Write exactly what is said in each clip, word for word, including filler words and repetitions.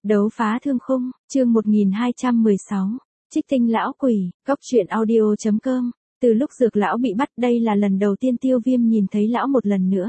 Đấu phá thương khung, chương một nghìn hai trăm mười sáu, Trích tinh lão quỷ, góc truyện audio chấm com. Từ lúc Dược lão bị bắt, đây là lần đầu tiên Tiêu Viêm nhìn thấy lão một lần nữa.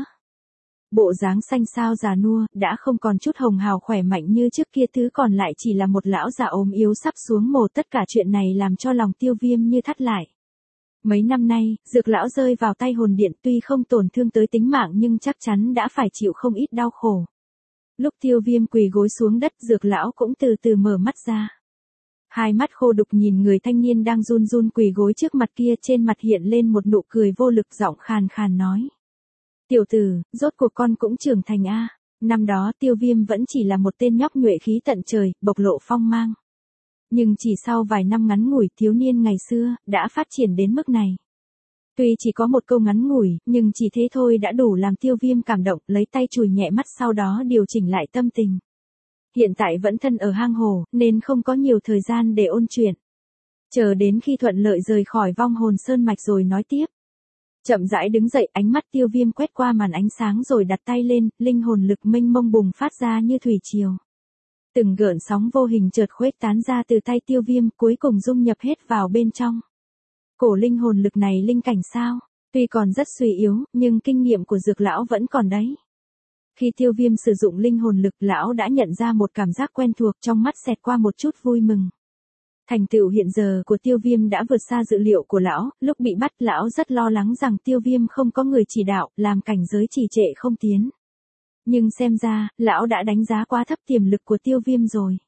Bộ dáng xanh xao già nua, đã không còn chút hồng hào khỏe mạnh như trước kia, thứ còn lại chỉ là một lão già ốm yếu sắp xuống mồ. Tất cả chuyện này làm cho lòng Tiêu Viêm như thắt lại. Mấy năm nay, Dược lão rơi vào tay hồn điện, tuy không tổn thương tới tính mạng nhưng chắc chắn đã phải chịu không ít đau khổ. Lúc Tiêu Viêm quỳ gối xuống đất, Dược lão cũng từ từ mở mắt ra. Hai mắt khô đục nhìn người thanh niên đang run run quỳ gối trước mặt kia, trên mặt hiện lên một nụ cười vô lực, giọng khàn khàn nói: "Tiểu tử, rốt cuộc con cũng trưởng thành a." Năm đó Tiêu Viêm vẫn chỉ là một tên nhóc nhuệ khí tận trời, bộc lộ phong mang. Nhưng chỉ sau vài năm ngắn ngủi, thiếu niên ngày xưa đã phát triển đến mức này. Tuy chỉ có một câu ngắn ngủi, nhưng chỉ thế thôi đã đủ làm Tiêu Viêm cảm động, lấy tay chùi nhẹ mắt sau đó điều chỉnh lại tâm tình. Hiện tại vẫn thân ở hang hồ, nên không có nhiều thời gian để ôn chuyện. Chờ đến khi thuận lợi rời khỏi vong hồn sơn mạch rồi nói tiếp. Chậm rãi đứng dậy, ánh mắt Tiêu Viêm quét qua màn ánh sáng rồi đặt tay lên, linh hồn lực mênh mông bùng phát ra như thủy triều. Từng gợn sóng vô hình chợt khuếch tán ra từ tay Tiêu Viêm, cuối cùng dung nhập hết vào bên trong. Cổ linh hồn lực này linh cảnh sao? Tuy còn rất suy yếu, nhưng kinh nghiệm của Dược lão vẫn còn đấy. Khi Tiêu Viêm sử dụng linh hồn lực, lão đã nhận ra một cảm giác quen thuộc, trong mắt xẹt qua một chút vui mừng. Thành tựu hiện giờ của Tiêu Viêm đã vượt xa dự liệu của lão, lúc bị bắt lão rất lo lắng rằng Tiêu Viêm không có người chỉ đạo, làm cảnh giới trì trệ không tiến. Nhưng xem ra, lão đã đánh giá quá thấp tiềm lực của Tiêu Viêm rồi.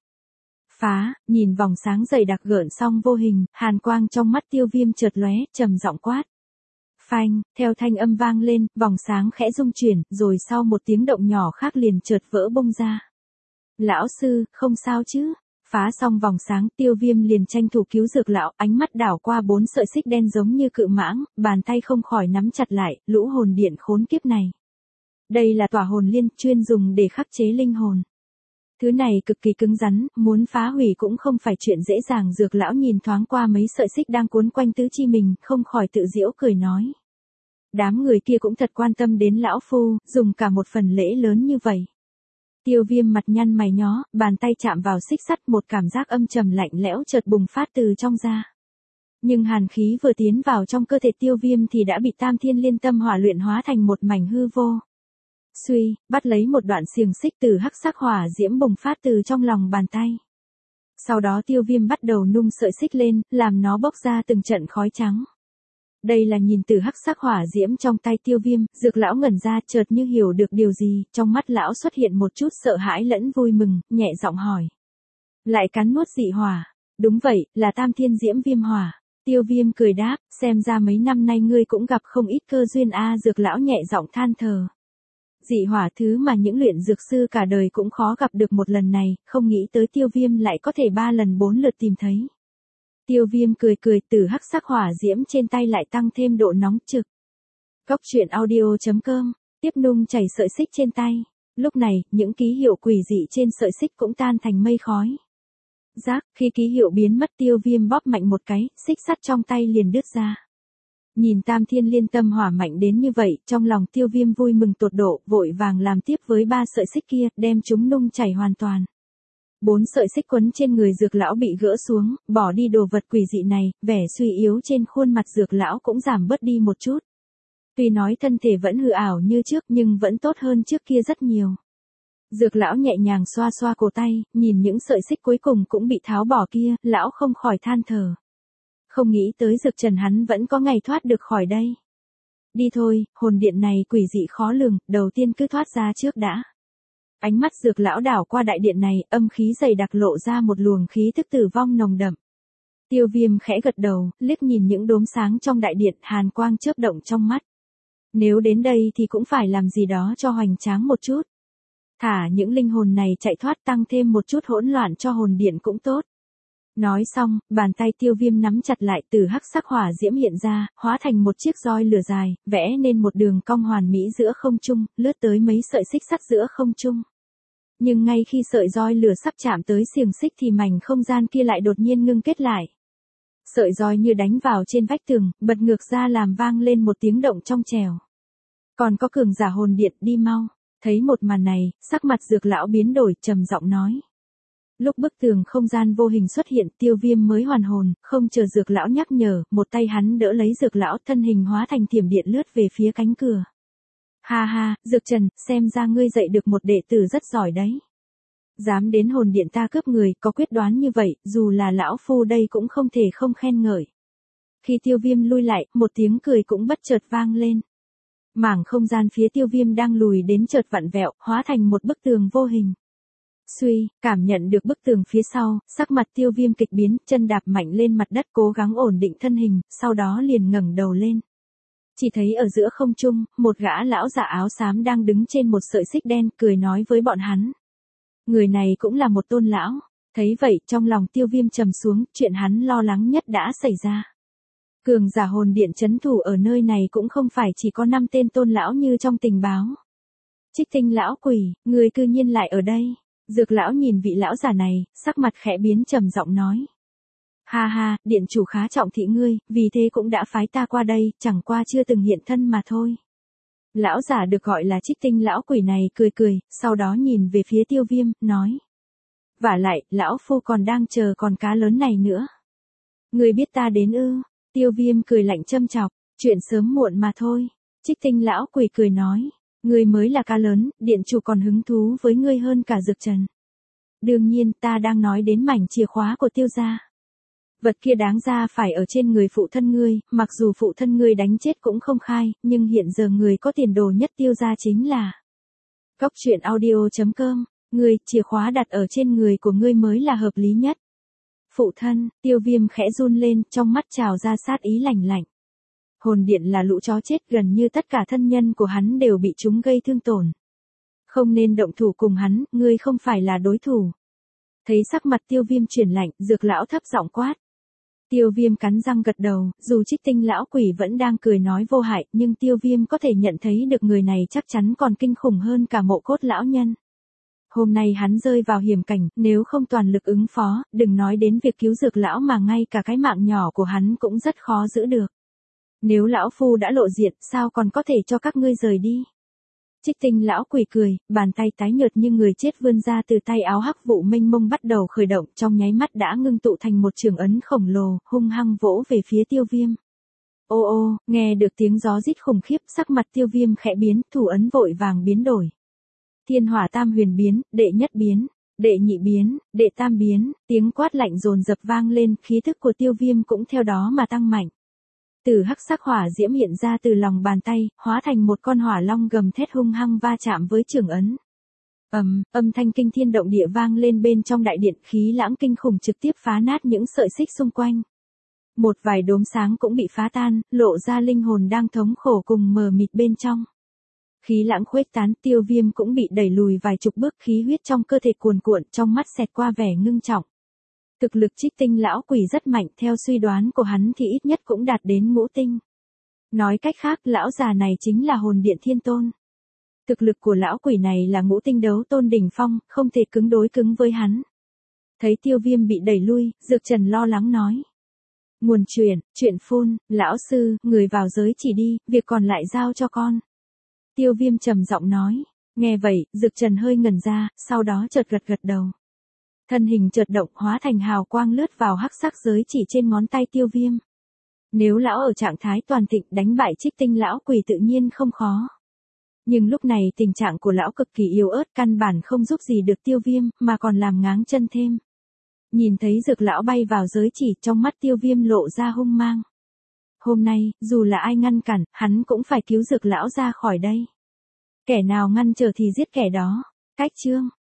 Phá, nhìn vòng sáng dày đặc gợn song vô hình, hàn quang trong mắt Tiêu Viêm chợt lóe, trầm giọng quát. Phanh, theo thanh âm vang lên, vòng sáng khẽ rung chuyển, rồi sau một tiếng động nhỏ khác liền chợt vỡ bung ra. Lão sư, không sao chứ? Phá xong vòng sáng, Tiêu Viêm liền tranh thủ cứu Dược lão, ánh mắt đảo qua bốn sợi xích đen giống như cự mãng, bàn tay không khỏi nắm chặt lại, lũ hồn điện khốn kiếp này. Đây là tỏa hồn liên, chuyên dùng để khắc chế linh hồn. Thứ này cực kỳ cứng rắn, muốn phá hủy cũng không phải chuyện dễ dàng. Dược lão nhìn thoáng qua mấy sợi xích đang cuốn quanh tứ chi mình, không khỏi tự giễu cười nói. Đám người kia cũng thật quan tâm đến lão phu, dùng cả một phần lễ lớn như vậy. Tiêu Viêm mặt nhăn mày nhó, bàn tay chạm vào xích sắt, một cảm giác âm trầm lạnh lẽo chợt bùng phát từ trong ra. Nhưng hàn khí vừa tiến vào trong cơ thể Tiêu Viêm thì đã bị Tam Thiên Liên Tâm Hỏa luyện hóa thành một mảnh hư vô. Suy, bắt lấy một đoạn xiềng xích, từ hắc sắc hỏa diễm bùng phát từ trong lòng bàn tay. Sau đó Tiêu Viêm bắt đầu nung sợi xích lên, làm nó bốc ra từng trận khói trắng. Đây là nhìn từ hắc sắc hỏa diễm trong tay Tiêu Viêm, Dược lão ngẩn ra, chợt như hiểu được điều gì, trong mắt lão xuất hiện một chút sợ hãi lẫn vui mừng, nhẹ giọng hỏi. Lại cắn nuốt dị hỏa? Đúng vậy, là Tam Thiên Diễm Viêm Hỏa. Tiêu Viêm cười đáp, xem ra mấy năm nay ngươi cũng gặp không ít cơ duyên a. Dược lão nhẹ giọng than thở. Dị hỏa, thứ mà những luyện dược sư cả đời cũng khó gặp được, một lần này, không nghĩ tới Tiêu Viêm lại có thể ba lần bốn lượt tìm thấy. Tiêu Viêm cười cười, từ hắc sắc hỏa diễm trên tay lại tăng thêm độ nóng trực. Góc truyện audio chấm com, tiếp nung chảy sợi xích trên tay. Lúc này, những ký hiệu quỷ dị trên sợi xích cũng tan thành mây khói. Rác, khi ký hiệu biến mất, Tiêu Viêm bóp mạnh một cái, xích sắt trong tay liền đứt ra. Nhìn Tam Thiên Liên Tâm Hỏa mạnh đến như vậy, trong lòng Tiêu Viêm vui mừng tột độ, vội vàng làm tiếp với ba sợi xích kia, đem chúng nung chảy hoàn toàn. Bốn sợi xích quấn trên người Dược lão bị gỡ xuống, bỏ đi đồ vật quỷ dị này, vẻ suy yếu trên khuôn mặt Dược lão cũng giảm bớt đi một chút. Tuy nói thân thể vẫn hư ảo như trước nhưng vẫn tốt hơn trước kia rất nhiều. Dược lão nhẹ nhàng xoa xoa cổ tay, nhìn những sợi xích cuối cùng cũng bị tháo bỏ kia, lão không khỏi than thở. Không nghĩ tới Dược Trần hắn vẫn có ngày thoát được khỏi đây. Đi thôi, hồn điện này quỷ dị khó lường, đầu tiên cứ thoát ra trước đã. Ánh mắt Dược lão đảo qua đại điện này, âm khí dày đặc lộ ra một luồng khí thức tử vong nồng đậm. Tiêu Viêm khẽ gật đầu, liếc nhìn những đốm sáng trong đại điện, hàn quang chớp động trong mắt. Nếu đến đây thì cũng phải làm gì đó cho hoành tráng một chút. Thả những linh hồn này chạy thoát, tăng thêm một chút hỗn loạn cho hồn điện cũng tốt. Nói xong, bàn tay Tiêu Viêm nắm chặt lại, từ hắc sắc hỏa diễm hiện ra, hóa thành một chiếc roi lửa dài, vẽ nên một đường cong hoàn mỹ giữa không trung, lướt tới mấy sợi xích sắt giữa không trung. Nhưng ngay khi sợi roi lửa sắp chạm tới xiềng xích thì mảnh không gian kia lại đột nhiên ngưng kết lại. Sợi roi như đánh vào trên vách tường, bật ngược ra làm vang lên một tiếng động trong trẻo. Còn có cường giả hồn điện, đi mau. Thấy một màn này, sắc mặt Dược lão biến đổi, trầm giọng nói. Lúc bức tường không gian vô hình xuất hiện, Tiêu Viêm mới hoàn hồn, không chờ Dược lão nhắc nhở, một tay hắn đỡ lấy Dược lão, thân hình hóa thành thiểm điện lướt về phía cánh cửa. Ha ha, Dược Trần, xem ra ngươi dạy được một đệ tử rất giỏi đấy. Dám đến hồn điện ta cướp người, có quyết đoán như vậy, dù là lão phu đây cũng không thể không khen ngợi. Khi Tiêu Viêm lui lại, một tiếng cười cũng bất chợt vang lên. Mảng không gian phía Tiêu Viêm đang lùi đến chợt vặn vẹo, hóa thành một bức tường vô hình. Suy, cảm nhận được bức tường phía sau, sắc mặt Tiêu Viêm kịch biến, chân đạp mạnh lên mặt đất cố gắng ổn định thân hình, sau đó liền ngẩng đầu lên. Chỉ thấy ở giữa không trung, một gã lão giả áo xám đang đứng trên một sợi xích đen, cười nói với bọn hắn. Người này cũng là một tôn lão. Thấy vậy, trong lòng Tiêu Viêm trầm xuống, chuyện hắn lo lắng nhất đã xảy ra. Cường giả hồn điện trấn thủ ở nơi này cũng không phải chỉ có năm tên tôn lão như trong tình báo. Trích Tinh lão quỷ, người cư nhiên lại ở đây. Dược lão nhìn vị lão giả này, sắc mặt khẽ biến trầm giọng nói. Ha ha, điện chủ khá trọng thị ngươi, vì thế cũng đã phái ta qua đây, chẳng qua chưa từng hiện thân mà thôi. Lão giả được gọi là Trích Tinh lão quỷ này cười cười, sau đó nhìn về phía Tiêu Viêm, nói. Vả lại, lão phu còn đang chờ con cá lớn này nữa. Ngươi biết ta đến ư? Tiêu Viêm cười lạnh châm chọc, chuyện sớm muộn mà thôi. Trích Tinh lão quỷ cười nói. Ngươi mới là cá lớn, điện chủ còn hứng thú với ngươi hơn cả Dược Trần. Đương nhiên, ta đang nói đến mảnh chìa khóa của Tiêu gia. Vật kia đáng ra phải ở trên người phụ thân ngươi, mặc dù phụ thân ngươi đánh chết cũng không khai, nhưng hiện giờ người có tiền đồ nhất Tiêu gia chính là Cốc truyện audio chấm com, ngươi, chìa khóa đặt ở trên người của ngươi mới là hợp lý nhất. Phụ thân, Tiêu Viêm khẽ run lên, trong mắt trào ra sát ý lạnh lạnh. Hồn điện là lũ chó chết, gần như tất cả thân nhân của hắn đều bị chúng gây thương tổn. Không nên động thủ cùng hắn, ngươi không phải là đối thủ. Thấy sắc mặt Tiêu Viêm chuyển lạnh, Dược lão thấp giọng quát. Tiêu Viêm cắn răng gật đầu, dù Trích Tinh lão quỷ vẫn đang cười nói vô hại, nhưng Tiêu Viêm có thể nhận thấy được người này chắc chắn còn kinh khủng hơn cả Mộ Cốt lão nhân. Hôm nay hắn rơi vào hiểm cảnh, nếu không toàn lực ứng phó, đừng nói đến việc cứu Dược lão mà ngay cả cái mạng nhỏ của hắn cũng rất khó giữ được. Nếu lão phu đã lộ diện, sao còn có thể cho các ngươi rời đi? Trích Tinh lão quỷ cười, bàn tay tái nhợt như người chết vươn ra từ tay áo hắc vụ mênh mông bắt đầu khởi động, trong nháy mắt đã ngưng tụ thành một trường ấn khổng lồ, hung hăng vỗ về phía Tiêu Viêm. Ô ô, nghe được tiếng gió rít khủng khiếp, sắc mặt Tiêu Viêm khẽ biến, thủ ấn vội vàng biến đổi. Thiên hỏa tam huyền biến, đệ nhất biến, đệ nhị biến, đệ tam biến, tiếng quát lạnh dồn dập vang lên, khí thức của Tiêu Viêm cũng theo đó mà tăng mạnh. Từ hắc sắc hỏa diễm hiện ra từ lòng bàn tay, hóa thành một con hỏa long gầm thét hung hăng va chạm với trường ấn. Ầm, âm thanh kinh thiên động địa vang lên bên trong đại điện, khí lãng kinh khủng trực tiếp phá nát những sợi xích xung quanh. Một vài đốm sáng cũng bị phá tan, lộ ra linh hồn đang thống khổ cùng mờ mịt bên trong. Khí lãng khuếch tán, Tiêu Viêm cũng bị đẩy lùi vài chục bước, khí huyết trong cơ thể cuồn cuộn, trong mắt xẹt qua vẻ ngưng trọng. Thực lực Trích Tinh lão quỷ rất mạnh, theo suy đoán của hắn thì ít nhất cũng đạt đến ngũ tinh. Nói cách khác, lão già này chính là hồn điện thiên tôn. Thực lực của lão quỷ này là ngũ tinh đấu tôn đỉnh phong, không thể cứng đối cứng với hắn. Thấy Tiêu Viêm bị đẩy lui, Dược Trần lo lắng nói. Nguồn truyền, chuyện phun, lão sư, người vào giới chỉ đi, việc còn lại giao cho con. Tiêu Viêm trầm giọng nói. Nghe vậy, Dược Trần hơi ngẩn ra, sau đó chợt gật gật đầu. Thân hình chợt động, hóa thành hào quang lướt vào hắc sắc giới chỉ trên ngón tay Tiêu Viêm. Nếu lão ở trạng thái toàn thịnh, đánh bại Trích Tinh lão quỷ tự nhiên không khó. Nhưng lúc này tình trạng của lão cực kỳ yếu ớt, căn bản không giúp gì được Tiêu Viêm, mà còn làm ngáng chân thêm. Nhìn thấy Dược lão bay vào giới chỉ, trong mắt Tiêu Viêm lộ ra hung mang. Hôm nay, dù là ai ngăn cản, hắn cũng phải cứu Dược lão ra khỏi đây. Kẻ nào ngăn trở thì giết kẻ đó. Cách chương